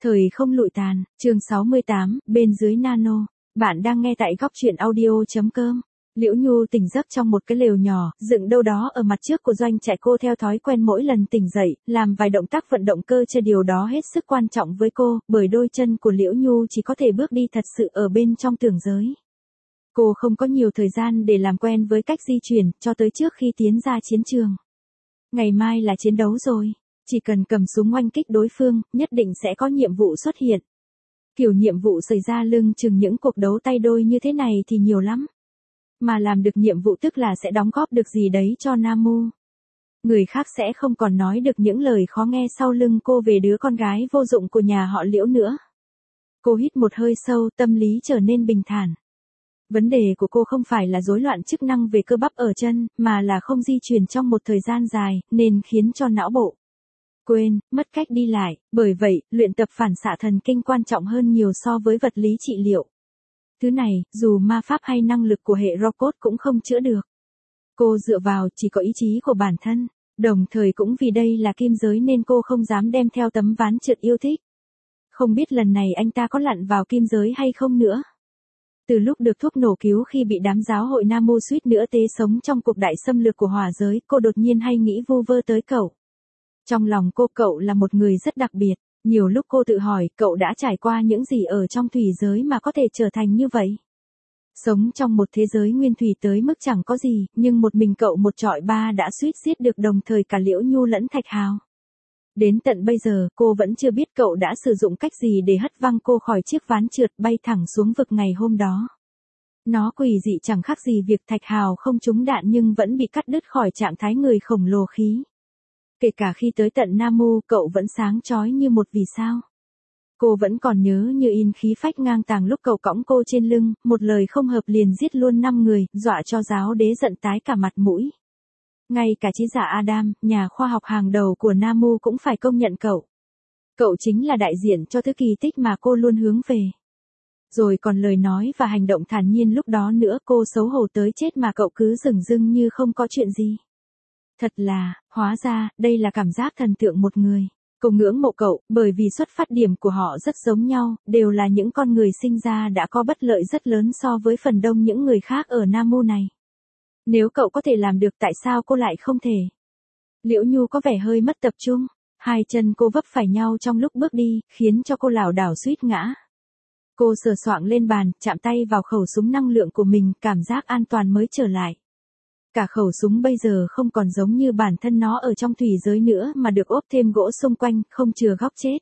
Thời không lụi tàn, chương 68, bên dưới nano. Bạn đang nghe tại góc truyện audio.com. Liễu Nhu tỉnh giấc trong một cái lều nhỏ, dựng đâu đó ở mặt trước của doanh trại. Cô theo thói quen mỗi lần tỉnh dậy, làm vài động tác vận động cơ. Điều đó hết sức quan trọng với cô, bởi đôi chân của Liễu Nhu chỉ có thể bước đi thật sự ở bên trong tưởng giới. Cô không có nhiều thời gian để làm quen với cách di chuyển, cho tới trước khi tiến ra chiến trường. Ngày mai là chiến đấu rồi. Chỉ cần cầm súng oanh kích đối phương, nhất định sẽ có nhiệm vụ xuất hiện. Kiểu nhiệm vụ xảy ra lưng chừng những cuộc đấu tay đôi như thế này thì nhiều lắm. Mà làm được nhiệm vụ tức là sẽ đóng góp được gì đấy cho Namu. Người khác sẽ không còn nói được những lời khó nghe sau lưng cô về đứa con gái vô dụng của nhà họ Liễu nữa. Cô hít một hơi sâu, tâm lý trở nên bình thản. Vấn đề của cô không phải là rối loạn chức năng về cơ bắp ở chân, mà là không di chuyển trong một thời gian dài, nên khiến cho não bộ quên, mất cách đi lại. Bởi vậy, luyện tập phản xạ thần kinh quan trọng hơn nhiều so với vật lý trị liệu. Thứ này, dù ma pháp hay năng lực của hệ robot cũng không chữa được. Cô dựa vào chỉ có ý chí của bản thân, đồng thời cũng vì đây là kim giới nên cô không dám đem theo tấm ván trượt yêu thích. Không biết lần này anh ta có lặn vào kim giới hay không nữa. Từ lúc được thuốc nổ cứu khi bị đám giáo hội Namu suýt nữa tế sống trong cuộc đại xâm lược của hỏa giới, cô đột nhiên hay nghĩ vu vơ tới cậu. Trong lòng cô, cậu là một người rất đặc biệt. Nhiều lúc cô tự hỏi, cậu đã trải qua những gì ở trong thủy giới mà có thể trở thành như vậy? Sống trong một thế giới nguyên thủy tới mức chẳng có gì, nhưng một mình cậu một trọi ba đã suýt giết được đồng thời cả Liễu Nhu lẫn Thạch Hào. Đến tận bây giờ, cô vẫn chưa biết cậu đã sử dụng cách gì để hất văng cô khỏi chiếc ván trượt bay thẳng xuống vực ngày hôm đó. Nó quỷ dị chẳng khác gì việc Thạch Hào không trúng đạn nhưng vẫn bị cắt đứt khỏi trạng thái người khổng lồ khí. Kể cả khi tới tận Namu, cậu vẫn sáng chói như một vì sao. Cô vẫn còn nhớ như in khí phách ngang tàng lúc cậu cõng cô trên lưng, một lời không hợp liền giết luôn 5 người, dọa cho giáo đế giận tái cả mặt mũi. Ngay cả trí giả Adam, nhà khoa học hàng đầu của Namu cũng phải công nhận cậu. Cậu chính là đại diện cho thứ kỳ tích mà cô luôn hướng về. Rồi còn lời nói và hành động thản nhiên lúc đó nữa, cô xấu hổ tới chết mà cậu cứ dửng dưng như không có chuyện gì. Thật là, hóa ra, đây là cảm giác thần tượng một người. Cô ngưỡng mộ cậu, bởi vì xuất phát điểm của họ rất giống nhau, đều là những con người sinh ra đã có bất lợi rất lớn so với phần đông những người khác ở Namu này. Nếu cậu có thể làm được tại sao cô lại không thể? Liễu Nhu có vẻ hơi mất tập trung, hai chân cô vấp phải nhau trong lúc bước đi, khiến cho cô lảo đảo suýt ngã. Cô sờ soạng lên bàn, chạm tay vào khẩu súng năng lượng của mình, cảm giác an toàn mới trở lại. Cả khẩu súng bây giờ không còn giống như bản thân nó ở trong thủy giới nữa mà được ốp thêm gỗ xung quanh, không chừa góc chết.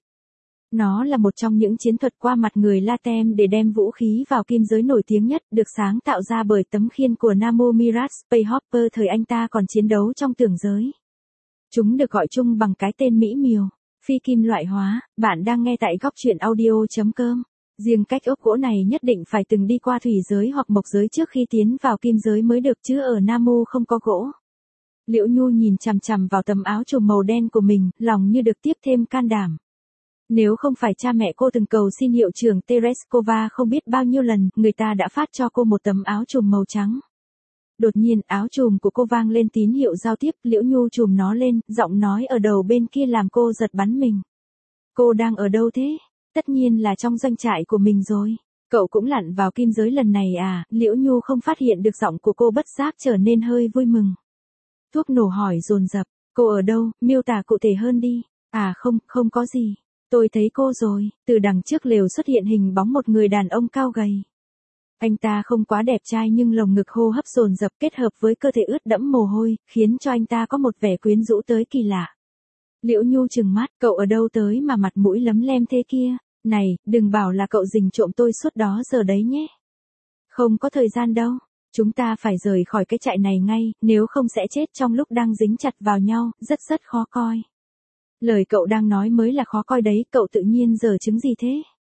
Nó là một trong những chiến thuật qua mặt người Latem để đem vũ khí vào kim giới nổi tiếng nhất, được sáng tạo ra bởi tấm khiên của Namu Mirage Spacehopper thời anh ta còn chiến đấu trong tưởng giới. Chúng được gọi chung bằng cái tên mỹ miều, phi kim loại hóa. Bạn đang nghe tại góc truyện audio.com. Riêng cách ốp gỗ này nhất định phải từng đi qua thủy giới hoặc mộc giới trước khi tiến vào kim giới mới được, chứ ở Namu không có gỗ. Liễu Nhu nhìn chằm chằm vào tấm áo trùm màu đen của mình, lòng như được tiếp thêm can đảm. Nếu không phải cha mẹ cô từng cầu xin hiệu trưởng Tereskova không biết bao nhiêu lần, người ta đã phát cho cô một tấm áo trùm màu trắng. Đột nhiên áo trùm của cô vang lên tín hiệu giao tiếp, Liễu Nhu trùm nó lên, giọng nói ở đầu bên kia làm cô giật bắn mình. Cô đang ở đâu thế? Tất nhiên là trong doanh trại của mình rồi. Cậu cũng lặn vào kim giới lần này à? Liễu Nhu không phát hiện được giọng của cô bất giác trở nên hơi vui mừng. Thuốc nổ hỏi dồn dập, cô ở đâu, miêu tả cụ thể hơn đi. À không có gì. Tôi thấy cô rồi. Từ đằng trước lều xuất hiện hình bóng một người đàn ông cao gầy. Anh ta không quá đẹp trai nhưng lồng ngực hô hấp dồn dập kết hợp với cơ thể ướt đẫm mồ hôi, khiến cho anh ta có một vẻ quyến rũ tới kỳ lạ. Liễu Nhu trừng mắt, cậu ở đâu tới mà mặt mũi lấm lem thế kia? Này, đừng bảo là cậu rình trộm tôi suốt đó giờ đấy nhé. Không có thời gian đâu. Chúng ta phải rời khỏi cái trại này ngay, nếu không sẽ chết trong lúc đang dính chặt vào nhau, rất khó coi. Lời cậu đang nói mới là khó coi đấy, cậu tự nhiên giở chứng gì thế?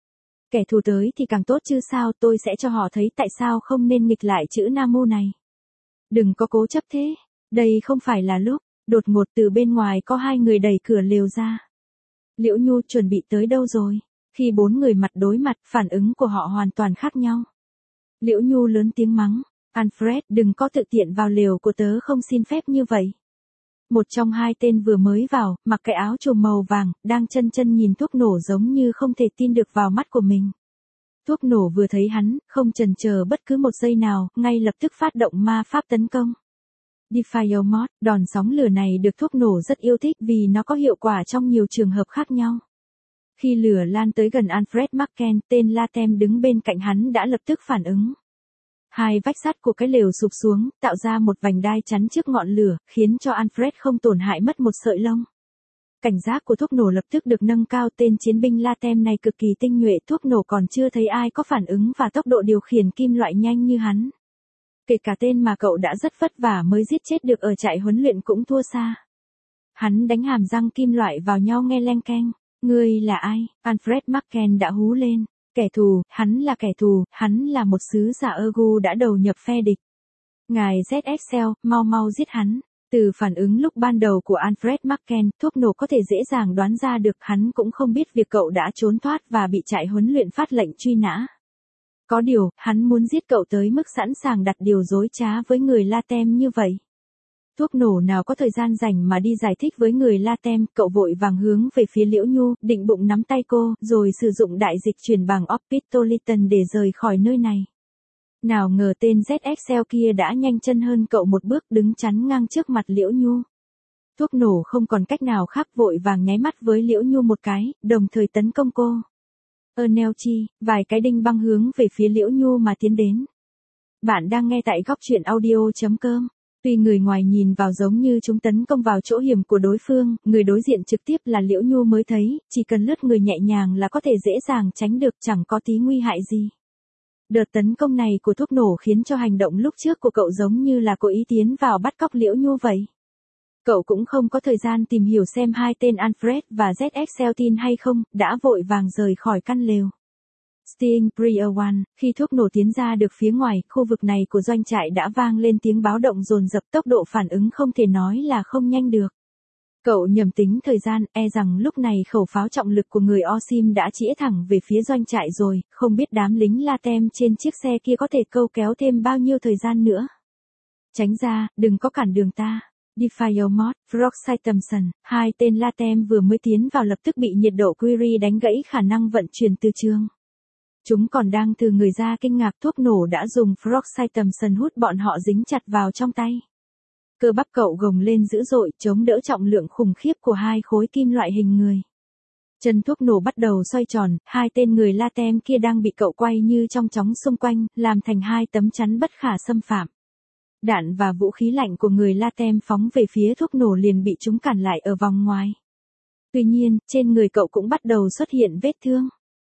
Kẻ thù tới thì càng tốt chứ sao, tôi sẽ cho họ thấy tại sao không nên nghịch lại chữ Namu này. Đừng có cố chấp thế, đây không phải là lúc. Đột ngột từ bên ngoài có hai người đẩy cửa lều ra. Liễu Nhu chuẩn bị tới đâu rồi? Khi bốn người mặt đối mặt, phản ứng của họ hoàn toàn khác nhau. Liễu Nhu lớn tiếng mắng, Alfred, đừng có tự tiện vào lều của tớ không xin phép như vậy. Một trong hai tên vừa mới vào, mặc cái áo trùm màu vàng, đang chân chân nhìn thuốc nổ giống như không thể tin được vào mắt của mình. Thuốc nổ vừa thấy hắn, không chần chờ bất cứ một giây nào, ngay lập tức phát động ma pháp tấn công. Defile Mod, đòn sóng lửa này được thuốc nổ rất yêu thích vì nó có hiệu quả trong nhiều trường hợp khác nhau. Khi lửa lan tới gần Alfred Marken, tên Latem đứng bên cạnh hắn đã lập tức phản ứng. Hai vách sắt của cái lều sụp xuống, tạo ra một vành đai chắn trước ngọn lửa, khiến cho Alfred không tổn hại mất một sợi lông. Cảnh giác của thuốc nổ lập tức được nâng cao, tên chiến binh Latem này cực kỳ tinh nhuệ, thuốc nổ còn chưa thấy ai có phản ứng và tốc độ điều khiển kim loại nhanh như hắn. Kể cả tên mà cậu đã rất vất vả mới giết chết được ở trại huấn luyện cũng thua xa. Hắn đánh hàm răng kim loại vào nhau nghe leng keng. Ngươi là ai? Alfred Marken đã hú lên. Kẻ thù, hắn là kẻ thù, hắn là một sứ giả Ergu đã đầu nhập phe địch. Ngài ZXL, mau mau giết hắn. Từ phản ứng lúc ban đầu của Alfred Marken, thuốc nổ có thể dễ dàng đoán ra được hắn cũng không biết việc cậu đã trốn thoát và bị trại huấn luyện phát lệnh truy nã. Có điều, hắn muốn giết cậu tới mức sẵn sàng đặt điều dối trá với người Latem như vậy. Thuốc nổ nào có thời gian rảnh mà đi giải thích với người Latem, cậu vội vàng hướng về phía Liễu Nhu, định bụng nắm tay cô, rồi sử dụng đại dịch chuyển bằng Optoliton để rời khỏi nơi này. Nào ngờ tên ZXL kia đã nhanh chân hơn cậu một bước, đứng chắn ngang trước mặt Liễu Nhu. Thuốc nổ không còn cách nào khác, vội vàng nháy mắt với Liễu Nhu một cái, đồng thời tấn công cô. Ernelchi, vài cái đinh băng hướng về phía Liễu Nhu mà tiến đến. Bạn đang nghe tại góc truyện audio.com. Tuy người ngoài nhìn vào giống như chúng tấn công vào chỗ hiểm của đối phương, người đối diện trực tiếp là Liễu Nhu mới thấy, chỉ cần lướt người nhẹ nhàng là có thể dễ dàng tránh được, chẳng có tí nguy hại gì. Đợt tấn công này của thuốc nổ khiến cho hành động lúc trước của cậu giống như là cố ý tiến vào bắt cóc Liễu Nhu vậy. Cậu cũng không có thời gian tìm hiểu xem hai tên Alfred và ZXL tin hay không, đã vội vàng rời khỏi căn lều. Sting Prior One, khi thuốc nổ tiến ra được phía ngoài, khu vực này của doanh trại đã vang lên tiếng báo động dồn dập, tốc độ phản ứng không thể nói là không nhanh được. Cậu nhầm tính thời gian, e rằng lúc này khẩu pháo trọng lực của người Osim đã chĩa thẳng về phía doanh trại rồi, không biết đám lính Latem trên chiếc xe kia có thể câu kéo thêm bao nhiêu thời gian nữa. Tránh ra, đừng có cản đường ta. Defile Mod, Frogside Thompson, hai tên Latem vừa mới tiến vào lập tức bị nhiệt độ Curie đánh gãy khả năng vận chuyển từ trường. Chúng còn đang từ người ra kinh ngạc, thuốc nổ đã dùng Frogside Thompson hút bọn họ dính chặt vào trong tay. Cơ bắp cậu gồng lên dữ dội, chống đỡ trọng lượng khủng khiếp của hai khối kim loại hình người. Chân thuốc nổ bắt đầu xoay tròn, hai tên người Latem kia đang bị cậu quay như trong chóng xung quanh, làm thành hai tấm chắn bất khả xâm phạm. Đạn và vũ khí lạnh của người Latem phóng về phía thuốc nổ liền bị chúng cản lại ở vòng ngoài. Tuy nhiên, trên người cậu cũng bắt đầu xuất hiện vết thương.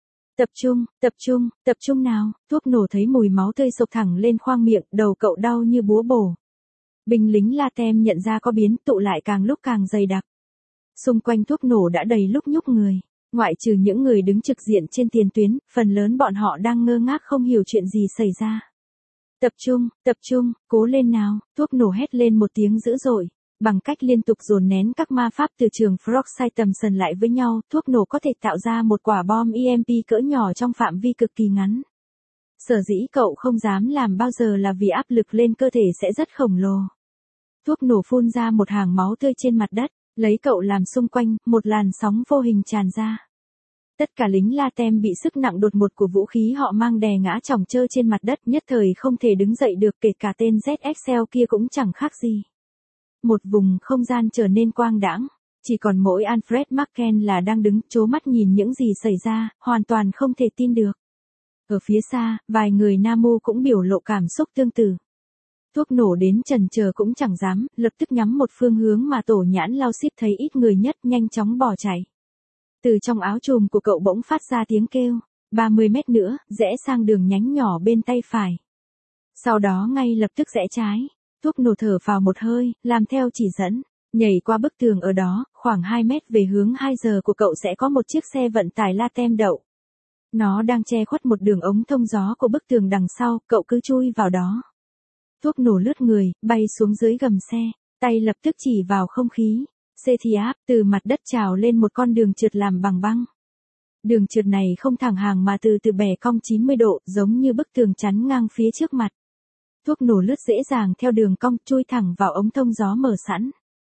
Tập trung nào, thuốc nổ thấy mùi máu tươi sộc thẳng lên khoang miệng, đầu cậu đau như búa bổ. Binh lính Latem nhận ra có biến, tụ lại càng lúc càng dày đặc. Xung quanh thuốc nổ đã đầy lúc nhúc người, ngoại trừ những người đứng trực diện trên tiền tuyến, phần lớn bọn họ đang ngơ ngác không hiểu chuyện gì xảy ra. Tập trung, cố lên nào, thuốc nổ hét lên một tiếng dữ dội. Bằng cách liên tục dồn nén các ma pháp từ trường Frogside Thompson lại với nhau, thuốc nổ có thể tạo ra một quả bom EMP cỡ nhỏ trong phạm vi cực kỳ ngắn. Sở dĩ cậu không dám làm bao giờ là vì áp lực lên cơ thể sẽ rất khổng lồ. Thuốc nổ phun ra một hàng máu tươi trên mặt đất, lấy cậu làm xung quanh, một làn sóng vô hình tràn ra. Tất cả lính Latem bị sức nặng đột ngột của vũ khí họ mang đè ngã chỏng trơ trên mặt đất, nhất thời không thể đứng dậy được, kể cả tên ZXL kia cũng chẳng khác gì. Một vùng không gian trở nên quang đãng, chỉ còn mỗi Alfred Marken là đang đứng trố mắt nhìn những gì xảy ra, hoàn toàn không thể tin được. Ở phía xa, vài người Namu cũng biểu lộ cảm xúc tương tự. Thuốc nổ đến chần chờ cũng chẳng dám, lập tức nhắm một phương hướng mà tổ nhãn lao ship thấy ít người nhất, nhanh chóng bỏ chạy. Từ trong áo trùm của cậu bỗng phát ra tiếng kêu, 30 mét nữa, rẽ sang đường nhánh nhỏ bên tay phải. Sau đó ngay lập tức rẽ trái. Thuốc nổ thở vào một hơi, làm theo chỉ dẫn, nhảy qua bức tường ở đó, khoảng 2 mét về hướng 2 giờ của cậu sẽ có một chiếc xe vận tải Latem đậu. Nó đang che khuất một đường ống thông gió của bức tường đằng sau, cậu cứ chui vào đó. Thuốc nổ lướt người, bay xuống dưới gầm xe, tay lập tức chỉ vào không khí. Sethiap, từ mặt đất trào lên một con đường trượt làm bằng băng. Đường trượt này không thẳng hàng mà từ bẻ cong 90 độ, giống như bức tường chắn ngang phía trước mặt. Thuốc nổ lướt dễ dàng theo đường cong, chui thẳng vào ống thông gió mở sẵn.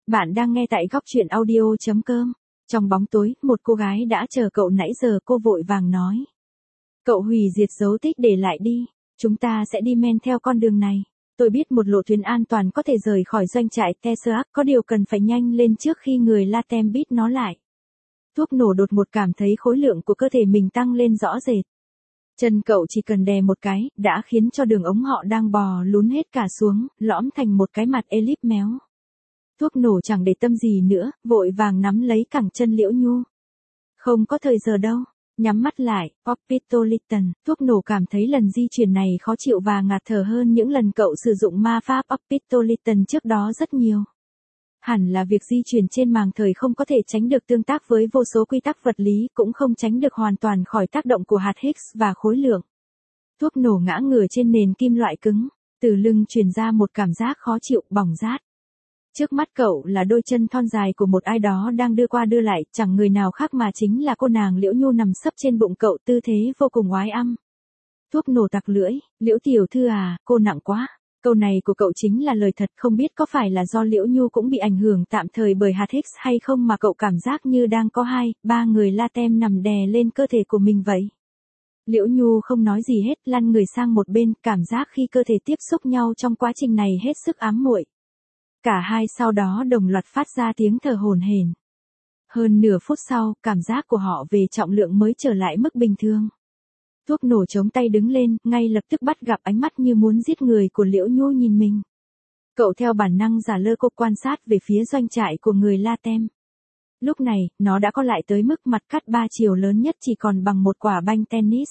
Bạn đang nghe tại góc chuyện audio.com. Trong bóng tối, một cô gái đã chờ cậu nãy giờ, cô vội vàng nói. Cậu hủy diệt dấu tích để lại đi. Chúng ta sẽ đi men theo con đường này. Tôi biết một lộ tuyến an toàn có thể rời khỏi doanh trại Tesseract, có điều cần phải nhanh lên trước khi người Latem biết nó lại. Thuốc nổ đột ngột cảm thấy khối lượng của cơ thể mình tăng lên rõ rệt. Chân cậu chỉ cần đè một cái, đã khiến cho đường ống họ đang bò lún hết cả xuống, lõm thành một cái mặt elip méo. Thuốc nổ chẳng để tâm gì nữa, vội vàng nắm lấy cẳng chân Liễu Nhu. Không có thời giờ đâu. Nhắm mắt lại, Opitoliton, thuốc nổ cảm thấy lần di chuyển này khó chịu và ngạt thở hơn những lần cậu sử dụng ma pháp Opitoliton trước đó rất nhiều. Hẳn là việc di chuyển trên màng thời không có thể tránh được tương tác với vô số quy tắc vật lý, cũng không tránh được hoàn toàn khỏi tác động của hạt Higgs và khối lượng. Thuốc nổ ngã ngửa trên nền kim loại cứng, từ lưng truyền ra một cảm giác khó chịu, bỏng rát. Trước mắt cậu là đôi chân thon dài của một ai đó đang đưa qua đưa lại, chẳng người nào khác mà chính là cô nàng Liễu Nhu nằm sấp trên bụng cậu, tư thế vô cùng oái âm. Thuốc nổ tặc lưỡi, Liễu tiểu thư à, cô nặng quá. Câu này của cậu chính là lời thật, không biết có phải là do Liễu Nhu cũng bị ảnh hưởng tạm thời bởi hạt Higgs hay không mà cậu cảm giác như đang có 2-3 người Latem nằm đè lên cơ thể của mình vậy. Liễu Nhu không nói gì hết, lăn người sang một bên, cảm giác khi cơ thể tiếp xúc nhau trong quá trình này hết sức ám muội. Cả hai sau đó đồng loạt phát ra tiếng thở hổn hển. Hơn nửa phút sau, cảm giác của họ về trọng lượng mới trở lại mức bình thường. Thuốc nổ chống tay đứng lên, ngay lập tức bắt gặp ánh mắt như muốn giết người của Liễu Nhu nhìn mình. Cậu theo bản năng giả lơ cô quan sát về phía doanh trại của người Latem. Lúc này, nó đã có lại tới mức mặt cắt 3 chiều lớn nhất chỉ còn bằng một quả banh tennis.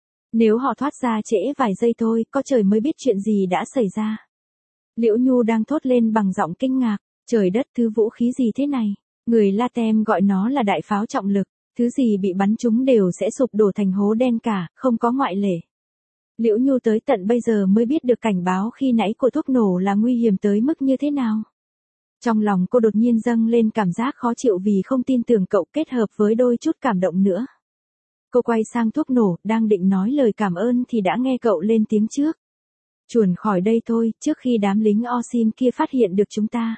Nếu họ thoát ra trễ vài giây thôi, có trời mới biết chuyện gì đã xảy ra. Liễu Nhu đang thốt lên bằng giọng kinh ngạc, trời đất, thứ vũ khí gì thế này? Người Latem gọi nó là đại pháo trọng lực, thứ gì bị bắn trúng đều sẽ sụp đổ thành hố đen cả, không có ngoại lệ. Liễu Nhu tới tận bây giờ mới biết được cảnh báo khi nãy của thuốc nổ là nguy hiểm tới mức như thế nào. Trong lòng cô đột nhiên dâng lên cảm giác khó chịu vì không tin tưởng cậu, kết hợp với đôi chút cảm động nữa. Cô quay sang thuốc nổ, đang định nói lời cảm ơn thì đã nghe cậu lên tiếng trước. Chuồn khỏi đây thôi, trước khi đám lính Osim kia phát hiện được chúng ta.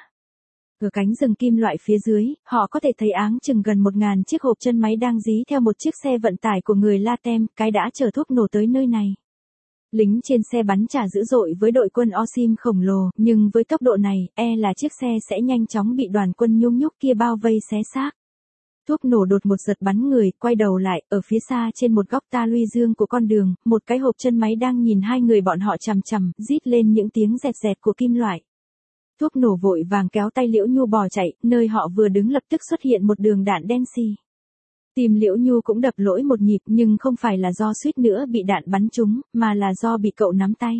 Ở cánh rừng kim loại phía dưới, họ có thể thấy áng chừng gần 1.000 chiếc hộp chân máy đang dí theo một chiếc xe vận tải của người Latem, cái đã chở thuốc nổ tới nơi này. Lính trên xe bắn trả dữ dội với đội quân Osim khổng lồ, nhưng với tốc độ này, là chiếc xe sẽ nhanh chóng bị đoàn quân nhung nhúc kia bao vây xé xác. Thuốc nổ đột một giật bắn người, quay đầu lại, ở phía xa trên một góc ta luy dương của con đường, một cái hộp chân máy đang nhìn hai người bọn họ chằm chằm, rít lên những tiếng rẹt rẹt của kim loại. Thuốc nổ vội vàng kéo tay Liễu Nhu bỏ chạy, nơi họ vừa đứng lập tức xuất hiện một đường đạn đen xì. Tim Liễu Nhu cũng đập lỗi một nhịp, nhưng không phải là do suýt nữa bị đạn bắn trúng, mà là do bị cậu nắm tay.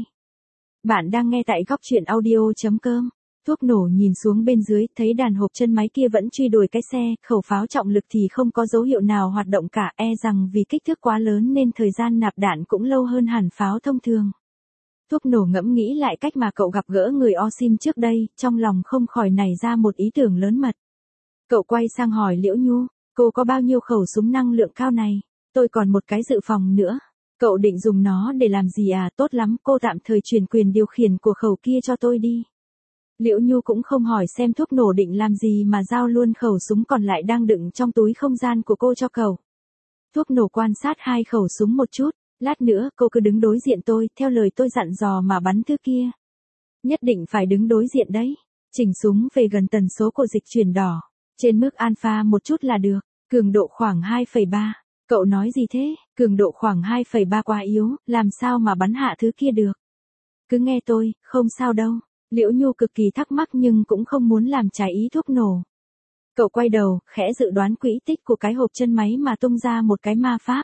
Bạn đang nghe tại góc chuyện audio.com. Thuốc nổ nhìn xuống bên dưới, thấy đàn hộp chân máy kia vẫn truy đuổi cái xe, khẩu pháo trọng lực thì không có dấu hiệu nào hoạt động cả, rằng vì kích thước quá lớn nên thời gian nạp đạn cũng lâu hơn hẳn pháo thông thường. Thuốc nổ ngẫm nghĩ lại cách mà cậu gặp gỡ người Osim trước đây, trong lòng không khỏi nảy ra một ý tưởng lớn mật. Cậu quay sang hỏi Liễu Nhu, cô có bao nhiêu khẩu súng năng lượng cao này? Tôi còn một cái dự phòng nữa. Cậu định dùng nó để làm gì à? Tốt lắm, cô tạm thời truyền quyền điều khiển của khẩu kia cho tôi đi. Liễu Nhu cũng không hỏi xem thuốc nổ định làm gì mà giao luôn khẩu súng còn lại đang đựng trong túi không gian của cô cho cậu. Thuốc nổ quan sát hai khẩu súng một chút, lát nữa cô cứ đứng đối diện tôi, theo lời tôi dặn dò mà bắn thứ kia. Nhất định phải đứng đối diện đấy. Chỉnh súng về gần tần số của dịch chuyển đỏ, trên mức alpha một chút là được, cường độ khoảng 2,3. Cậu nói gì thế? Cường độ khoảng 2,3 quá yếu, làm sao mà bắn hạ thứ kia được? Cứ nghe tôi, không sao đâu. Liễu Nhu cực kỳ thắc mắc nhưng cũng không muốn làm trái ý thuốc nổ. Cậu quay đầu, khẽ dự đoán quỹ tích của cái hộp chân máy mà tung ra một cái ma pháp.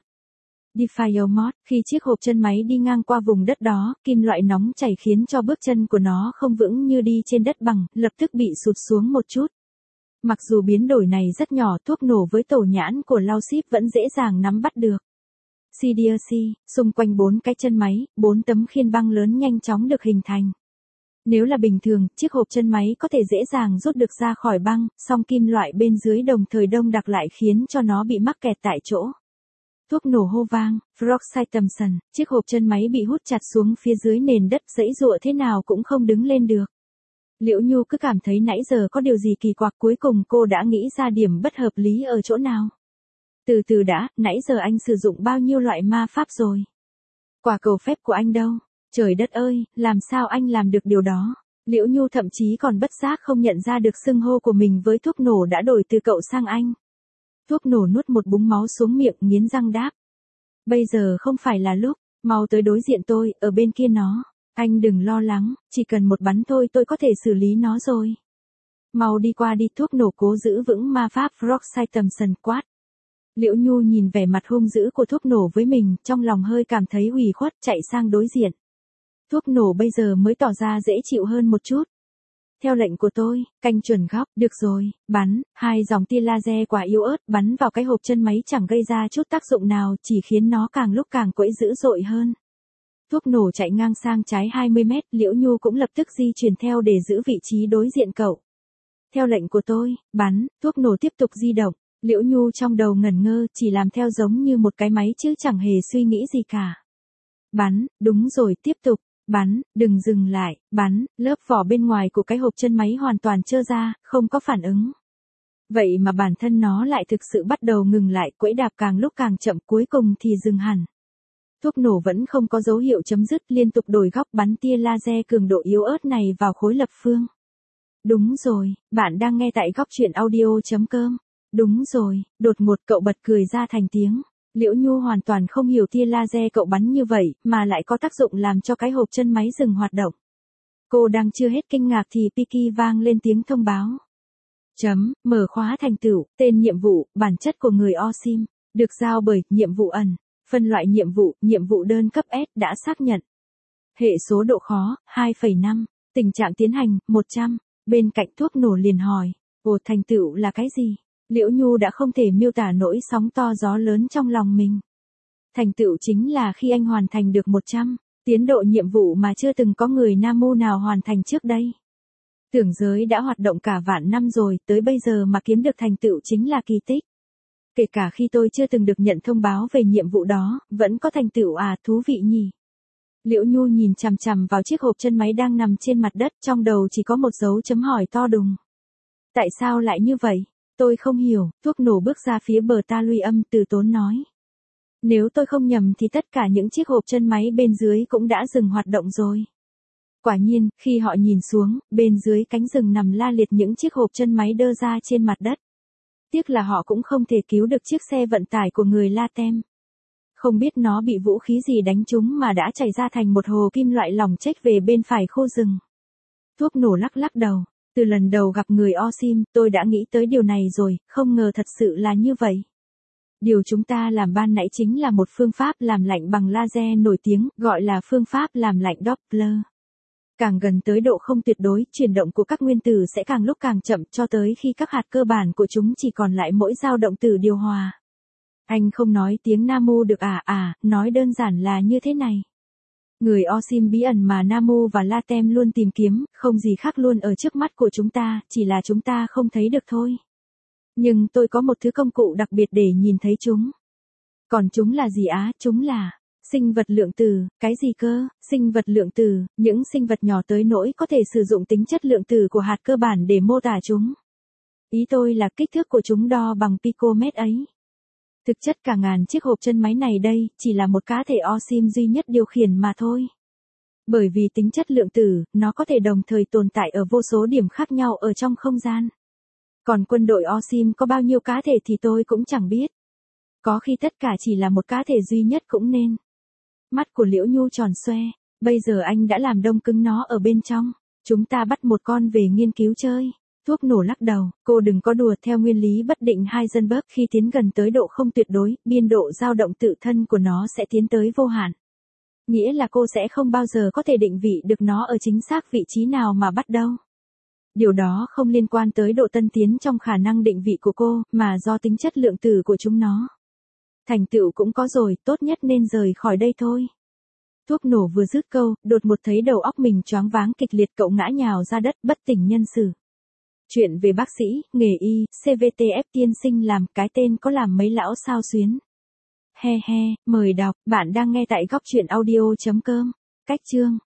Defile Mod, khi chiếc hộp chân máy đi ngang qua vùng đất đó, kim loại nóng chảy khiến cho bước chân của nó không vững như đi trên đất bằng, lập tức bị sụt xuống một chút. Mặc dù biến đổi này rất nhỏ, thuốc nổ với tổ nhãn của Lao Ship vẫn dễ dàng nắm bắt được. CDC, xung quanh 4 cái chân máy, 4 tấm khiên băng lớn nhanh chóng được hình thành. Nếu là bình thường, chiếc hộp chân máy có thể dễ dàng rút được ra khỏi băng, song kim loại bên dưới đồng thời đông đặc lại khiến cho nó bị mắc kẹt tại chỗ. Thuốc nổ hô vang, Frogside Thompson, chiếc hộp chân máy bị hút chặt xuống phía dưới nền đất, giãy giụa thế nào cũng không đứng lên được. Liễu Nhu cứ cảm thấy nãy giờ có điều gì kỳ quặc, cuối cùng cô đã nghĩ ra điểm bất hợp lý ở chỗ nào. Từ từ đã, nãy giờ anh sử dụng bao nhiêu loại ma pháp rồi? Quả cầu phép của anh đâu? Trời đất ơi, làm sao anh làm được điều đó? Liễu Nhu thậm chí còn bất giác không nhận ra được xưng hô của mình với thuốc nổ đã đổi từ cậu sang anh. Thuốc nổ nuốt một búng máu xuống miệng, nghiến răng đáp. Bây giờ không phải là lúc, mau tới đối diện tôi, ở bên kia nó. Anh đừng lo lắng, chỉ cần một bắn thôi tôi có thể xử lý nó rồi. Mau đi qua đi, thuốc nổ cố giữ vững ma pháp Roxy Thompson quát. Liễu Nhu nhìn vẻ mặt hung dữ của thuốc nổ với mình, trong lòng hơi cảm thấy ủy khuất, chạy sang đối diện. Thuốc nổ bây giờ mới tỏ ra dễ chịu hơn một chút. Theo lệnh của tôi, canh chuẩn góc, được rồi, bắn, 2 dòng tia laser quả yếu ớt bắn vào cái hộp chân máy chẳng gây ra chút tác dụng nào, chỉ khiến nó càng lúc càng quẫy dữ dội hơn. Thuốc nổ chạy ngang sang trái 20 mét, Liễu Nhu cũng lập tức di chuyển theo để giữ vị trí đối diện cậu. Theo lệnh của tôi, bắn, thuốc nổ tiếp tục di động, Liễu Nhu trong đầu ngẩn ngơ, chỉ làm theo giống như một cái máy chứ chẳng hề suy nghĩ gì cả. Bắn, đúng rồi, tiếp tục. Bắn, đừng dừng lại, bắn, lớp vỏ bên ngoài của cái hộp chân máy hoàn toàn trơ ra, không có phản ứng. Vậy mà bản thân nó lại thực sự bắt đầu ngừng lại, quẫy đạp càng lúc càng chậm, cuối cùng thì dừng hẳn. Thuốc nổ vẫn không có dấu hiệu chấm dứt, liên tục đổi góc bắn tia laser cường độ yếu ớt này vào khối lập phương. Đúng rồi, bạn đang nghe tại góc truyện audio.com. Đúng rồi, đột ngột cậu bật cười ra thành tiếng. Liễu Nhu hoàn toàn không hiểu tia laser cậu bắn như vậy, mà lại có tác dụng làm cho cái hộp chân máy dừng hoạt động. Cô đang chưa hết kinh ngạc thì Piki vang lên tiếng thông báo. Mở khóa thành tựu, tên nhiệm vụ, bản chất của người Osim, được giao bởi, nhiệm vụ ẩn, phân loại nhiệm vụ đơn cấp S đã xác nhận. Hệ số độ khó, 2,5, tình trạng tiến hành, 100, bên cạnh thuốc nổ liền hỏi, ồ thành tựu là cái gì? Liễu Nhu đã không thể miêu tả nỗi sóng to gió lớn trong lòng mình. Thành tựu chính là khi anh hoàn thành được 100, tiến độ nhiệm vụ mà chưa từng có người Nam Mu nào hoàn thành trước đây. Tưởng giới đã hoạt động cả vạn năm rồi, tới bây giờ mà kiếm được thành tựu chính là kỳ tích. Kể cả khi tôi chưa từng được nhận thông báo về nhiệm vụ đó, vẫn có thành tựu à, thú vị nhỉ. Liễu Nhu nhìn chằm chằm vào chiếc hộp chân máy đang nằm trên mặt đất, trong đầu chỉ có một dấu chấm hỏi to đùng. Tại sao lại như vậy? Tôi không hiểu, thuốc nổ bước ra phía bờ ta luy âm từ tốn nói. Nếu tôi không nhầm thì tất cả những chiếc hộp chân máy bên dưới cũng đã dừng hoạt động rồi. Quả nhiên, khi họ nhìn xuống, bên dưới cánh rừng nằm la liệt những chiếc hộp chân máy đơ ra trên mặt đất. Tiếc là họ cũng không thể cứu được chiếc xe vận tải của người La Tem. Không biết nó bị vũ khí gì đánh trúng mà đã chảy ra thành một hồ kim loại lỏng chếch về bên phải khu rừng. Thuốc nổ lắc lắc đầu. Từ lần đầu gặp người Osim, tôi đã nghĩ tới điều này rồi, không ngờ thật sự là như vậy. Điều chúng ta làm ban nãy chính là một phương pháp làm lạnh bằng laser nổi tiếng, gọi là phương pháp làm lạnh Doppler. Càng gần tới độ không tuyệt đối, chuyển động của các nguyên tử sẽ càng lúc càng chậm cho tới khi các hạt cơ bản của chúng chỉ còn lại mỗi dao động từ điều hòa. Anh không nói tiếng Nam Mu được à, nói đơn giản là như thế này. Người Osim bí ẩn mà Namu và Latem luôn tìm kiếm, không gì khác luôn ở trước mắt của chúng ta, chỉ là chúng ta không thấy được thôi. Nhưng tôi có một thứ công cụ đặc biệt để nhìn thấy chúng. Còn chúng là gì á? Chúng là sinh vật lượng tử. Cái gì cơ? Sinh vật lượng tử, những sinh vật nhỏ tới nỗi có thể sử dụng tính chất lượng tử của hạt cơ bản để mô tả chúng. Ý tôi là kích thước của chúng đo bằng picomet ấy. Thực chất cả ngàn chiếc hộp chân máy này đây, chỉ là một cá thể Osim duy nhất điều khiển mà thôi. Bởi vì tính chất lượng tử, nó có thể đồng thời tồn tại ở vô số điểm khác nhau ở trong không gian. Còn quân đội Osim có bao nhiêu cá thể thì tôi cũng chẳng biết. Có khi tất cả chỉ là một cá thể duy nhất cũng nên. Mắt của Liễu Nhu tròn xoe, bây giờ anh đã làm đông cứng nó ở bên trong. Chúng ta bắt một con về nghiên cứu chơi. Thuốc nổ lắc đầu, cô đừng có đùa, theo nguyên lý bất định Heisenberg, khi tiến gần tới độ không tuyệt đối, biên độ dao động tự thân của nó sẽ tiến tới vô hạn. Nghĩa là cô sẽ không bao giờ có thể định vị được nó ở chính xác vị trí nào mà bắt đâu. Điều đó không liên quan tới độ tân tiến trong khả năng định vị của cô, mà do tính chất lượng tử của chúng nó. Thành tựu cũng có rồi, tốt nhất nên rời khỏi đây thôi. Thuốc nổ vừa dứt câu, đột ngột thấy đầu óc mình choáng váng kịch liệt, cậu ngã nhào ra đất bất tỉnh nhân sự. Chuyện về bác sĩ, nghề y, CVTF tiên sinh làm, cái tên có làm mấy lão sao xuyến. He he, mời đọc, bạn đang nghe tại góc truyện audio.com. Cách chương.